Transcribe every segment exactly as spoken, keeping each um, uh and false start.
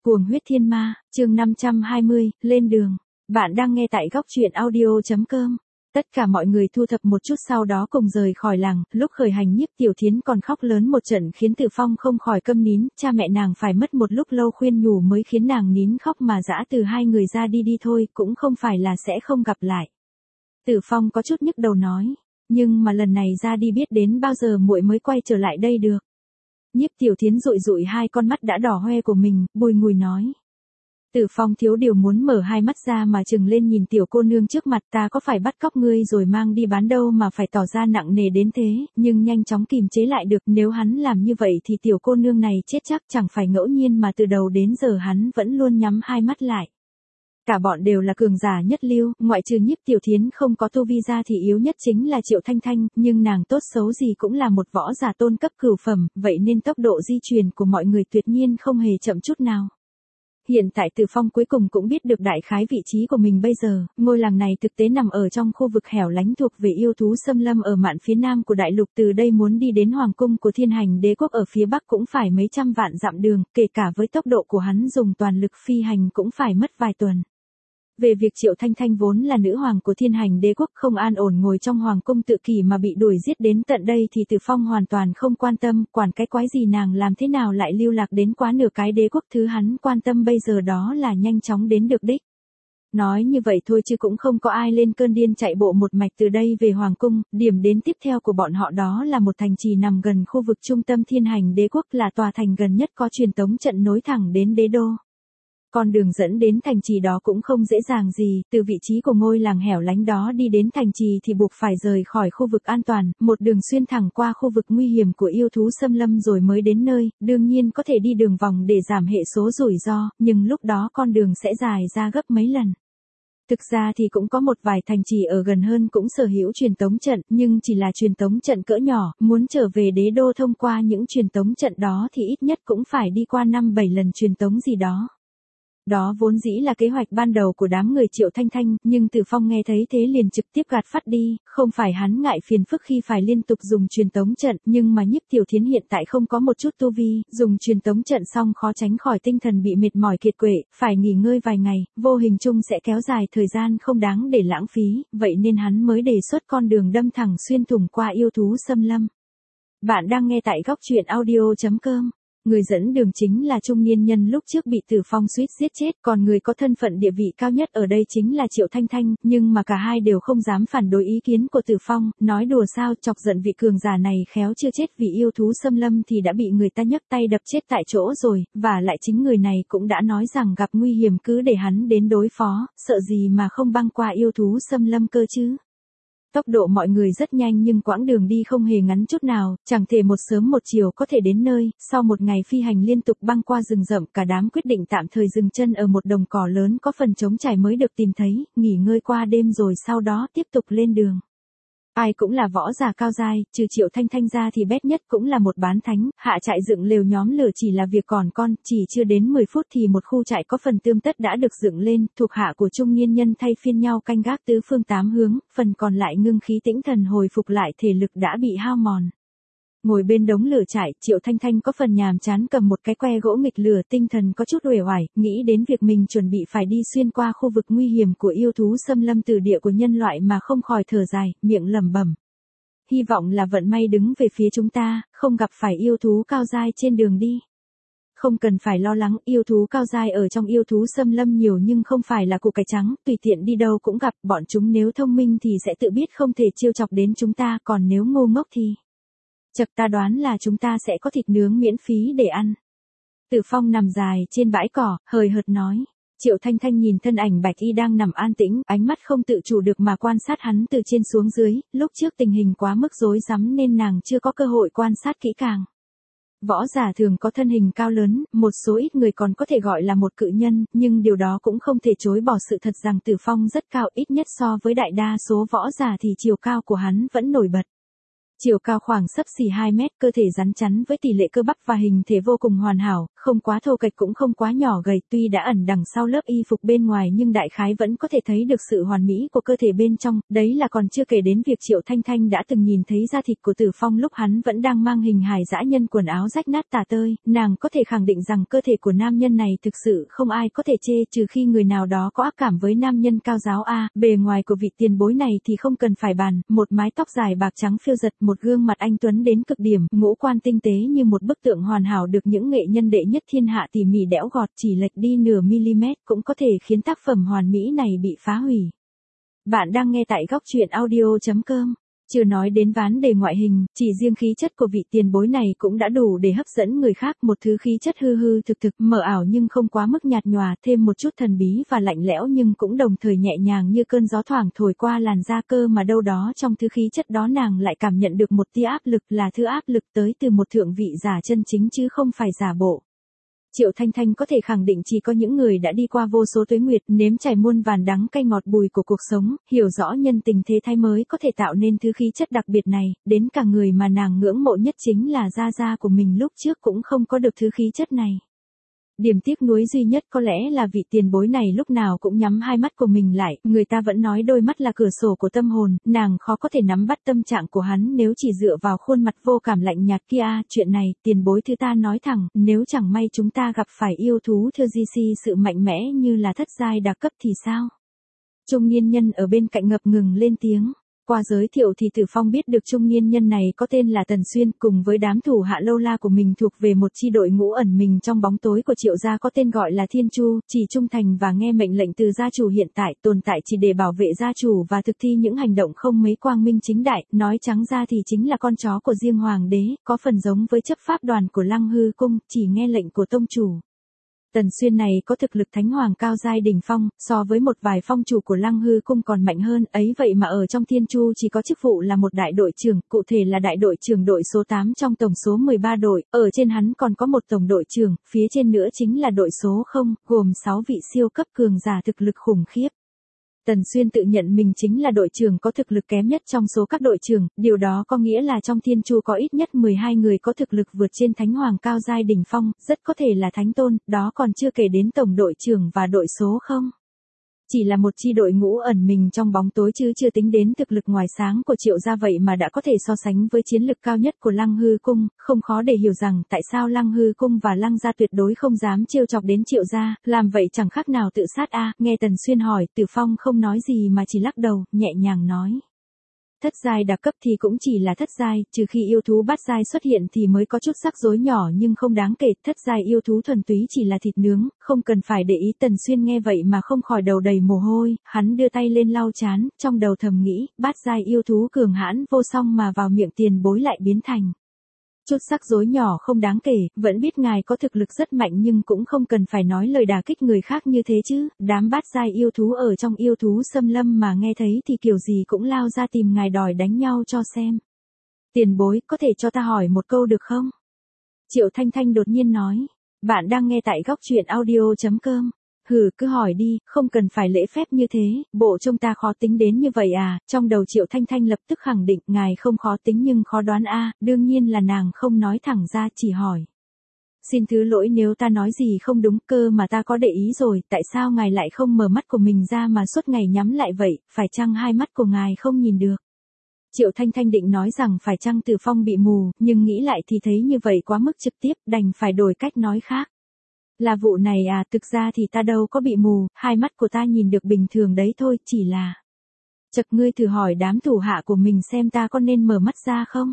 Cuồng huyết thiên ma, chương năm trăm hai mươi, lên đường. Bạn đang nghe tại góc truyện audio.com. Tất cả mọi người thu thập một chút sau đó cùng rời khỏi làng, lúc khởi hành Nhiếp Tiểu Thiến còn khóc lớn một trận khiến Tử Phong không khỏi câm nín, cha mẹ nàng phải mất một lúc lâu khuyên nhủ mới khiến nàng nín khóc mà dã từ hai người ra đi đi thôi, cũng không phải là sẽ không gặp lại. Tử Phong có chút nhức đầu nói, nhưng mà lần này ra đi biết đến bao giờ muội mới quay trở lại đây được. Nhiếp Tiểu Thiến dụi dụi hai con mắt đã đỏ hoe của mình, bùi ngùi nói. Tử Phong thiếu điều muốn mở hai mắt ra mà trừng lên nhìn tiểu cô nương trước mặt, ta có phải bắt cóc ngươi rồi mang đi bán đâu mà phải tỏ ra nặng nề đến thế, nhưng nhanh chóng kìm chế lại được, nếu hắn làm như vậy thì tiểu cô nương này chết chắc, chẳng phải ngẫu nhiên mà từ đầu đến giờ hắn vẫn luôn nhắm hai mắt lại. Cả bọn đều là cường giả nhất lưu, ngoại trừ Nhiếp Tiểu Thiến không có tu vi ra thì yếu nhất chính là Triệu Thanh Thanh, nhưng nàng tốt xấu gì cũng là một võ giả tôn cấp cửu phẩm, vậy nên tốc độ di chuyển của mọi người tuyệt nhiên không hề chậm chút nào. Hiện tại Tử Phong cuối cùng cũng biết được đại khái vị trí của mình bây giờ, ngôi làng này thực tế nằm ở trong khu vực hẻo lánh thuộc về yêu thú xâm lâm ở mạn phía nam của đại lục, từ đây muốn đi đến hoàng cung của Thiên Hành Đế quốc ở phía bắc cũng phải mấy trăm vạn dặm đường, kể cả với tốc độ của hắn dùng toàn lực phi hành cũng phải mất vài tuần. Về việc Triệu Thanh Thanh vốn là nữ hoàng của Thiên Hành Đế quốc không an ổn ngồi trong hoàng cung tự kỷ mà bị đuổi giết đến tận đây thì Tử Phong hoàn toàn không quan tâm, quản cái quái gì nàng làm thế nào lại lưu lạc đến quá nửa cái đế quốc, thứ hắn quan tâm bây giờ đó là nhanh chóng đến được đích. Nói như vậy thôi chứ cũng không có ai lên cơn điên chạy bộ một mạch từ đây về hoàng cung, điểm đến tiếp theo của bọn họ đó là một thành trì nằm gần khu vực trung tâm Thiên Hành Đế quốc, là tòa thành gần nhất có truyền tống trận nối thẳng đến đế đô. Con đường dẫn đến thành trì đó cũng không dễ dàng gì, từ vị trí của ngôi làng hẻo lánh đó đi đến thành trì thì buộc phải rời khỏi khu vực an toàn, một đường xuyên thẳng qua khu vực nguy hiểm của yêu thú xâm lâm rồi mới đến nơi, đương nhiên có thể đi đường vòng để giảm hệ số rủi ro, nhưng lúc đó con đường sẽ dài ra gấp mấy lần. Thực ra thì cũng có một vài thành trì ở gần hơn cũng sở hữu truyền tống trận, nhưng chỉ là truyền tống trận cỡ nhỏ, muốn trở về đế đô thông qua những truyền tống trận đó thì ít nhất cũng phải đi qua năm bảy lần truyền tống gì đó. Đó vốn dĩ là kế hoạch ban đầu của đám người Triệu Thanh Thanh, nhưng Tử Phong nghe thấy thế liền trực tiếp gạt phắt đi, không phải hắn ngại phiền phức khi phải liên tục dùng truyền tống trận, nhưng mà Nhiếp Tiểu Thiến hiện tại không có một chút tu vi, dùng truyền tống trận xong khó tránh khỏi tinh thần bị mệt mỏi kiệt quệ, phải nghỉ ngơi vài ngày, vô hình chung sẽ kéo dài thời gian không đáng để lãng phí, vậy nên hắn mới đề xuất con đường đâm thẳng xuyên thủng qua yêu thú xâm lâm. Bạn đang nghe tại góc truyện audio.com. Người dẫn đường chính là trung niên nhân lúc trước bị Tử Phong suýt giết chết, còn người có thân phận địa vị cao nhất ở đây chính là Triệu Thanh Thanh, nhưng mà cả hai đều không dám phản đối ý kiến của Tử Phong, nói đùa sao, chọc giận vị cường giả này khéo chưa chết vì yêu thú xâm lâm thì đã bị người ta nhấc tay đập chết tại chỗ rồi, và lại chính người này cũng đã nói rằng gặp nguy hiểm cứ để hắn đến đối phó, sợ gì mà không băng qua yêu thú xâm lâm cơ chứ. Tốc độ mọi người rất nhanh nhưng quãng đường đi không hề ngắn chút nào, chẳng thể một sớm một chiều có thể đến nơi, sau một ngày phi hành liên tục băng qua rừng rậm, cả đám quyết định tạm thời dừng chân ở một đồng cỏ lớn có phần trống trải mới được tìm thấy, nghỉ ngơi qua đêm rồi sau đó tiếp tục lên đường. Ai cũng là võ giả cao giai, trừ Triệu Thanh Thanh ra thì bét nhất cũng là một bán thánh, hạ trại dựng lều nhóm lửa chỉ là việc còn con, chỉ chưa đến mười phút thì một khu trại có phần tươm tất đã được dựng lên, thuộc hạ của trung niên nhân thay phiên nhau canh gác tứ phương tám hướng, phần còn lại ngưng khí tĩnh thần hồi phục lại thể lực đã bị hao mòn. Ngồi bên đống lửa trại, Triệu Thanh Thanh có phần nhàm chán cầm một cái que gỗ nghịch lửa, tinh thần có chút uể oải, nghĩ đến việc mình chuẩn bị phải đi xuyên qua khu vực nguy hiểm của yêu thú xâm lâm từ địa của nhân loại mà không khỏi thở dài, miệng lẩm bẩm. Hy vọng là vận may đứng về phía chúng ta, không gặp phải yêu thú cao giai trên đường đi. Không cần phải lo lắng, yêu thú cao giai ở trong yêu thú xâm lâm nhiều nhưng không phải là củ cải trắng, tùy tiện đi đâu cũng gặp, bọn chúng nếu thông minh thì sẽ tự biết không thể trêu chọc đến chúng ta, còn nếu ngu ngốc thì... Chật, ta đoán là chúng ta sẽ có thịt nướng miễn phí để ăn. Tử Phong nằm dài trên bãi cỏ, hời hợt nói. Triệu Thanh Thanh nhìn thân ảnh Bạch Y đang nằm an tĩnh, ánh mắt không tự chủ được mà quan sát hắn từ trên xuống dưới, lúc trước tình hình quá mức rối rắm nên nàng chưa có cơ hội quan sát kỹ càng. Võ giả thường có thân hình cao lớn, một số ít người còn có thể gọi là một cự nhân, nhưng điều đó cũng không thể chối bỏ sự thật rằng Tử Phong rất cao, ít nhất so với đại đa số võ giả thì chiều cao của hắn vẫn nổi bật. Chiều cao khoảng xấp xỉ hai mét, cơ thể rắn chắn với tỷ lệ cơ bắp và hình thể vô cùng hoàn hảo, không quá thô kệch cũng không quá nhỏ gầy, tuy đã ẩn đằng sau lớp y phục bên ngoài nhưng đại khái vẫn có thể thấy được sự hoàn mỹ của cơ thể bên trong, đấy là còn chưa kể đến việc Triệu Thanh Thanh đã từng nhìn thấy da thịt của Tử Phong lúc hắn vẫn đang mang hình hài dã nhân, quần áo rách nát tả tơi, nàng có thể khẳng định rằng cơ thể của nam nhân này thực sự không ai có thể chê, trừ khi người nào đó có ác cảm với nam nhân cao giáo a. Bề ngoài của vị tiền bối này thì không cần phải bàn, một mái tóc dài bạc trắng phiêu giật, một gương mặt anh tuấn đến cực điểm, ngũ quan tinh tế như một bức tượng hoàn hảo được những nghệ nhân đệ nhất thiên hạ tỉ mỉ đẽo gọt, chỉ lệch đi nửa mm cũng có thể khiến tác phẩm hoàn mỹ này bị phá hủy. Bạn đang nghe tại góc truyện audio chấm com. Chưa nói đến ván đề ngoại hình, chỉ riêng khí chất của vị tiền bối này cũng đã đủ để hấp dẫn người khác, một thứ khí chất hư hư thực thực, mờ ảo nhưng không quá mức nhạt nhòa, thêm một chút thần bí và lạnh lẽo nhưng cũng đồng thời nhẹ nhàng như cơn gió thoảng thổi qua làn da, cơ mà đâu đó trong thứ khí chất đó nàng lại cảm nhận được một tia áp lực, là thứ áp lực tới từ một thượng vị giả chân chính chứ không phải giả bộ. Triệu Thanh Thanh có thể khẳng định chỉ có những người đã đi qua vô số tuế nguyệt, nếm trải muôn vàn đắng cay ngọt bùi của cuộc sống, hiểu rõ nhân tình thế thái mới có thể tạo nên thứ khí chất đặc biệt này, đến cả người mà nàng ngưỡng mộ nhất chính là gia gia của mình lúc trước cũng không có được thứ khí chất này. Điểm tiếc nuối duy nhất có lẽ là vị tiền bối này lúc nào cũng nhắm hai mắt của mình lại, người ta vẫn nói đôi mắt là cửa sổ của tâm hồn, nàng khó có thể nắm bắt tâm trạng của hắn nếu chỉ dựa vào khuôn mặt vô cảm lạnh nhạt kia. Chuyện này, tiền bối thứ ta nói thẳng, nếu chẳng may chúng ta gặp phải yêu thú thơ di si sự mạnh mẽ như là thất giai đa cấp thì sao? Trung niên nhân ở bên cạnh ngập ngừng lên tiếng. Qua giới thiệu thì Tử Phong biết được trung niên nhân này có tên là Tần Xuyên, cùng với đám thủ hạ lâu la của mình thuộc về một chi đội ngũ ẩn mình trong bóng tối của Triệu gia có tên gọi là Thiên Chu, chỉ trung thành và nghe mệnh lệnh từ gia chủ, hiện tại tồn tại chỉ để bảo vệ gia chủ và thực thi những hành động không mấy quang minh chính đại, nói trắng ra thì chính là con chó của riêng hoàng đế, có phần giống với chấp pháp đoàn của Lăng Hư cung, chỉ nghe lệnh của tông chủ. Tần Xuyên này có thực lực thánh hoàng cao giai đỉnh phong, so với một vài phong chủ của Lăng Hư cung còn mạnh hơn, ấy vậy mà ở trong Thiên Chu chỉ có chức vụ là một đại đội trưởng, cụ thể là đại đội trưởng đội số tám trong tổng số mười ba đội, ở trên hắn còn có một tổng đội trưởng, phía trên nữa chính là đội số không, gồm sáu vị siêu cấp cường giả thực lực khủng khiếp. Tần Xuyên tự nhận mình chính là đội trưởng có thực lực kém nhất trong số các đội trưởng, điều đó có nghĩa là trong Thiên Chu có ít nhất mười hai người có thực lực vượt trên thánh hoàng cao giai đỉnh phong, rất có thể là thánh tôn, đó còn chưa kể đến tổng đội trưởng và đội số không. Chỉ là một chi đội ngũ ẩn mình trong bóng tối chứ chưa tính đến thực lực ngoài sáng của Triệu gia, vậy mà đã có thể so sánh với chiến lực cao nhất của Lăng Hư cung, không khó để hiểu rằng tại sao Lăng Hư cung và Lăng gia tuyệt đối không dám trêu chọc đến Triệu gia, làm vậy chẳng khác nào tự sát a. Nghe Tần Xuyên hỏi, Tử Phong không nói gì mà chỉ lắc đầu, nhẹ nhàng nói. Thất giai đa cấp thì cũng chỉ là thất giai, trừ khi yêu thú bát giai xuất hiện thì mới có chút rắc rối nhỏ nhưng không đáng kể, thất giai yêu thú thuần túy chỉ là thịt nướng, không cần phải để ý. Tần Xuyên nghe vậy mà không khỏi đầu đầy mồ hôi, hắn đưa tay lên lau trán, trong đầu thầm nghĩ, bát giai yêu thú cường hãn vô song mà vào miệng tiền bối lại biến thành chút rắc rối nhỏ không đáng kể, vẫn biết ngài có thực lực rất mạnh nhưng cũng không cần phải nói lời đả kích người khác như thế chứ, đám bát giai yêu thú ở trong yêu thú xâm lâm mà nghe thấy thì kiểu gì cũng lao ra tìm ngài đòi đánh nhau cho xem. Tiền bối, có thể cho ta hỏi một câu được không? Triệu Thanh Thanh đột nhiên nói. Bạn đang nghe tại góc truyện audio chấm com. Hừ, cứ hỏi đi, không cần phải lễ phép như thế, bộ trông ta khó tính đến như vậy à? Trong đầu Triệu Thanh Thanh lập tức khẳng định, ngài không khó tính nhưng khó đoán a. Đương nhiên là nàng không nói thẳng ra, chỉ hỏi. Xin thứ lỗi nếu ta nói gì không đúng, cơ mà ta có để ý rồi, tại sao ngài lại không mở mắt của mình ra mà suốt ngày nhắm lại vậy, phải chăng hai mắt của ngài không nhìn được? Triệu Thanh Thanh định nói rằng phải chăng Tử Phong bị mù, nhưng nghĩ lại thì thấy như vậy quá mức trực tiếp, đành phải đổi cách nói khác. Là vụ này à, thực ra thì ta đâu có bị mù, hai mắt của ta nhìn được bình thường đấy thôi, chỉ là... Chật, ngươi thử hỏi đám thủ hạ của mình xem ta có nên mở mắt ra không?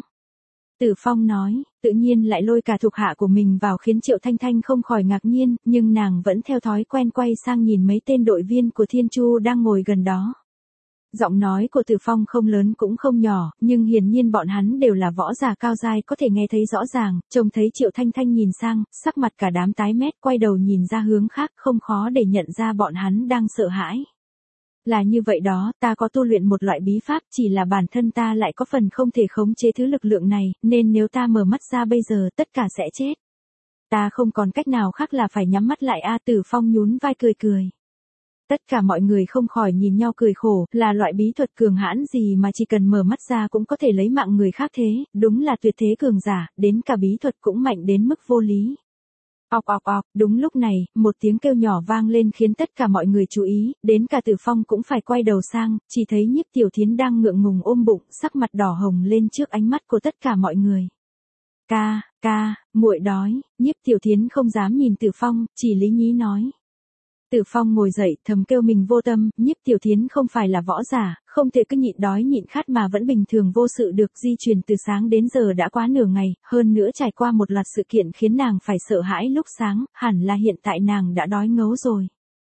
Tử Phong nói, tự nhiên lại lôi cả thuộc hạ của mình vào khiến Triệu Thanh Thanh không khỏi ngạc nhiên, nhưng nàng vẫn theo thói quen quay sang nhìn mấy tên đội viên của Thiên Chu đang ngồi gần đó. Giọng nói của Tử Phong không lớn cũng không nhỏ, nhưng hiển nhiên bọn hắn đều là võ giả cao giai, có thể nghe thấy rõ ràng, trông thấy Triệu Thanh Thanh nhìn sang, sắc mặt cả đám tái mét, quay đầu nhìn ra hướng khác, không khó để nhận ra bọn hắn đang sợ hãi. Là như vậy đó, ta có tu luyện một loại bí pháp, chỉ là bản thân ta lại có phần không thể khống chế thứ lực lượng này, nên nếu ta mở mắt ra bây giờ, tất cả sẽ chết. Ta không còn cách nào khác là phải nhắm mắt lại a. Tử Phong nhún vai cười cười. Tất cả mọi người không khỏi nhìn nhau cười khổ, là loại bí thuật cường hãn gì mà chỉ cần mở mắt ra cũng có thể lấy mạng người khác thế, đúng là tuyệt thế cường giả, đến cả bí thuật cũng mạnh đến mức vô lý. Ọc ọc ọc, đúng lúc này, một tiếng kêu nhỏ vang lên khiến tất cả mọi người chú ý, đến cả Tử Phong cũng phải quay đầu sang, chỉ thấy Nhiếp Tiểu Thiến đang ngượng ngùng ôm bụng, sắc mặt đỏ hồng lên trước ánh mắt của tất cả mọi người. Ca, ca, muội đói, Nhiếp Tiểu Thiến không dám nhìn Tử Phong, chỉ lý nhí nói. Tử Phong ngồi dậy, thầm kêu mình vô tâm, Nhiếp Tiểu Thiến không phải là võ giả, không thể cứ nhịn đói nhịn khát mà vẫn bình thường vô sự được, di chuyển từ sáng đến giờ đã quá nửa ngày, hơn nữa trải qua một loạt sự kiện khiến nàng phải sợ hãi lúc sáng, hẳn là hiện tại nàng đã đói ngấu rồi.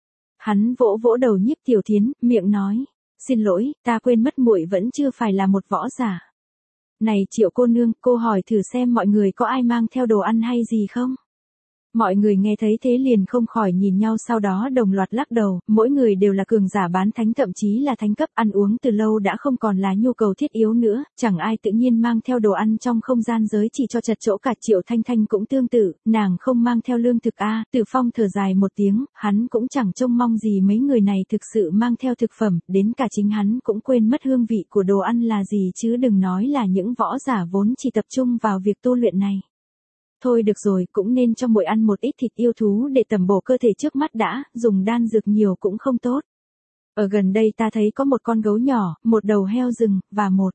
Hắn vỗ vỗ đầu Nhiếp Tiểu Thiến, miệng nói, xin lỗi, ta quên mất muội vẫn chưa phải là một võ giả. Này Triệu cô nương, cô hỏi thử xem mọi người có ai mang theo đồ ăn hay gì không? Mọi người nghe thấy thế liền không khỏi nhìn nhau, sau đó đồng loạt lắc đầu, mỗi người đều là cường giả bán thánh thậm chí là thánh cấp, ăn uống từ lâu đã không còn là nhu cầu thiết yếu nữa, chẳng ai tự nhiên mang theo đồ ăn trong không gian giới chỉ cho chật chỗ cả. Triệu Thanh Thanh cũng tương tự, nàng không mang theo lương thực a. Tử Phong thở dài một tiếng, hắn cũng chẳng trông mong gì mấy người này thực sự mang theo thực phẩm, đến cả chính hắn cũng quên mất hương vị của đồ ăn là gì chứ đừng nói là những võ giả vốn chỉ tập trung vào việc tu luyện này. Thôi được rồi, cũng nên cho muội ăn một ít thịt yêu thú để tẩm bổ cơ thể trước mắt đã, dùng đan dược nhiều cũng không tốt. Ở gần đây ta thấy có một con gấu nhỏ, một đầu heo rừng, và một.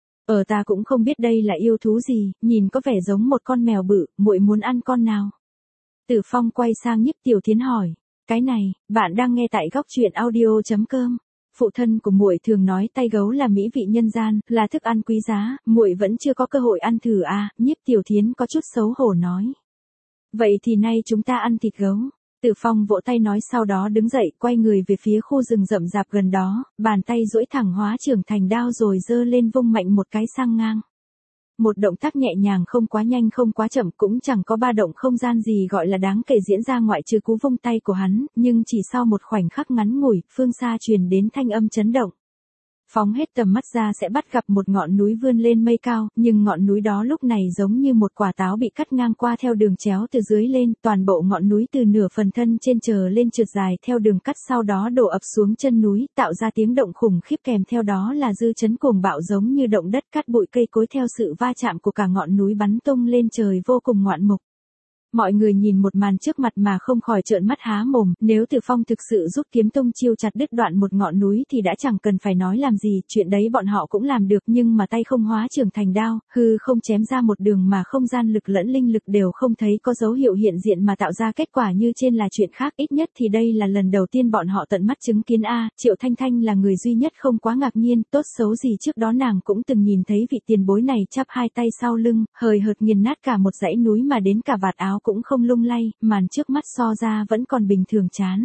Ở ta cũng không biết đây là yêu thú gì, nhìn có vẻ giống một con mèo bự, muội muốn ăn con nào? Tử Phong quay sang Nhiếp Tiểu Thiến hỏi, cái này, bạn đang nghe tại góc truyện audio chấm com. Phụ thân của muội thường nói tay gấu là mỹ vị nhân gian, là thức ăn quý giá, muội vẫn chưa có cơ hội ăn thử à, Nhiếp Tiểu Thiến có chút xấu hổ nói. Vậy thì nay chúng ta ăn thịt gấu. Tử Phong vỗ tay nói, sau đó đứng dậy, quay người về phía khu rừng rậm rạp gần đó, bàn tay duỗi thẳng hóa trưởng thành đao rồi giơ lên vung mạnh một cái sang ngang. Một động tác nhẹ nhàng, không quá nhanh không quá chậm, cũng chẳng có ba động không gian gì gọi là đáng kể diễn ra ngoại trừ cú vung tay của hắn, nhưng chỉ sau một khoảnh khắc ngắn ngủi, phương xa truyền đến thanh âm chấn động. Phóng hết tầm mắt ra sẽ bắt gặp một ngọn núi vươn lên mây cao, nhưng ngọn núi đó lúc này giống như một quả táo bị cắt ngang qua theo đường chéo từ dưới lên, toàn bộ ngọn núi từ nửa phần thân trên trở lên trượt dài theo đường cắt, sau đó đổ ập xuống chân núi, tạo ra tiếng động khủng khiếp, kèm theo đó là dư chấn cuồng bạo giống như động đất cắt bụi cây cối, theo sự va chạm của cả ngọn núi bắn tung lên trời vô cùng ngoạn mục. Mọi người nhìn một màn trước mặt mà không khỏi trợn mắt há mồm, nếu Tử Phong thực sự rút kiếm tông chiêu chặt đứt đoạn một ngọn núi thì đã chẳng cần phải nói làm gì, chuyện đấy bọn họ cũng làm được, nhưng mà tay không hóa trưởng thành đao, hư không chém ra một đường mà không gian lực lẫn linh lực đều không thấy có dấu hiệu hiện diện mà tạo ra kết quả như trên là chuyện khác, ít nhất thì đây là lần đầu tiên bọn họ tận mắt chứng kiến a. Triệu Thanh Thanh là người duy nhất không quá ngạc nhiên, tốt xấu gì trước đó nàng cũng từng nhìn thấy vị tiền bối này chắp hai tay sau lưng, hời hợt nghiền nát cả một dãy núi mà đến cả vạt áo cũng không lung lay, màn trước mắt so ra vẫn còn bình thường chán.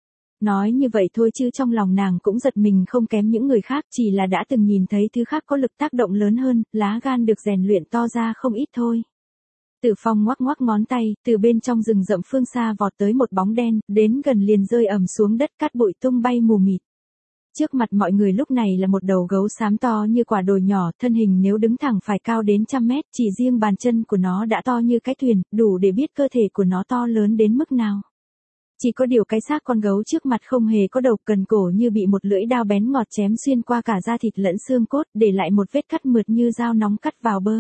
Nói như vậy thôi chứ trong lòng nàng cũng giật mình không kém những người khác, chỉ là đã từng nhìn thấy thứ khác có lực tác động lớn hơn, lá gan được rèn luyện to ra không ít thôi. Tử Phong ngoắc ngoắc ngón tay, từ bên trong rừng rậm phương xa vọt tới một bóng đen, đến gần liền rơi ầm xuống đất, cát bụi tung bay mù mịt. Trước mặt mọi người lúc này là một đầu gấu xám to như quả đồi nhỏ, thân hình nếu đứng thẳng phải cao đến trăm mét, chỉ riêng bàn chân của nó đã to như cái thuyền, đủ để biết cơ thể của nó to lớn đến mức nào. Chỉ có điều cái xác con gấu trước mặt không hề có đầu, cần cổ như bị một lưỡi dao bén ngọt chém xuyên qua cả da thịt lẫn xương cốt, để lại một vết cắt mượt như dao nóng cắt vào bơ.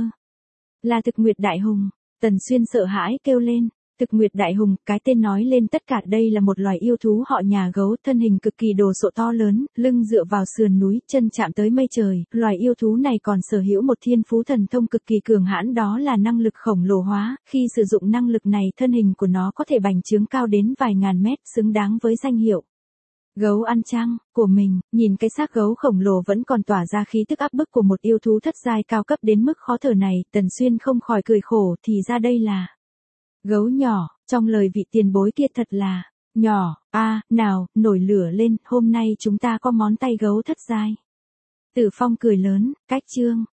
Là Thực Nguyệt Đại Hùng, Tần Xuyên sợ hãi kêu lên. Thực Nguyệt Đại Hùng, cái tên nói lên tất cả, đây là một loài yêu thú họ nhà gấu, thân hình cực kỳ đồ sộ to lớn, lưng dựa vào sườn núi, chân chạm tới mây trời, loài yêu thú này còn sở hữu một thiên phú thần thông cực kỳ cường hãn, đó là năng lực khổng lồ hóa, khi sử dụng năng lực này thân hình của nó có thể bành trướng cao đến vài ngàn mét, xứng đáng với danh hiệu gấu ăn trăng của mình. Nhìn cái xác gấu khổng lồ vẫn còn tỏa ra khí tức áp bức của một yêu thú thất giai cao cấp đến mức khó thở này, Tần Xuyên không khỏi cười khổ, thì ra đây là gấu nhỏ, trong lời vị tiền bối kia thật là nhỏ, a à, nào, nổi lửa lên, hôm nay chúng ta có món tay gấu thất giai. Tử Phong cười lớn, cách chương.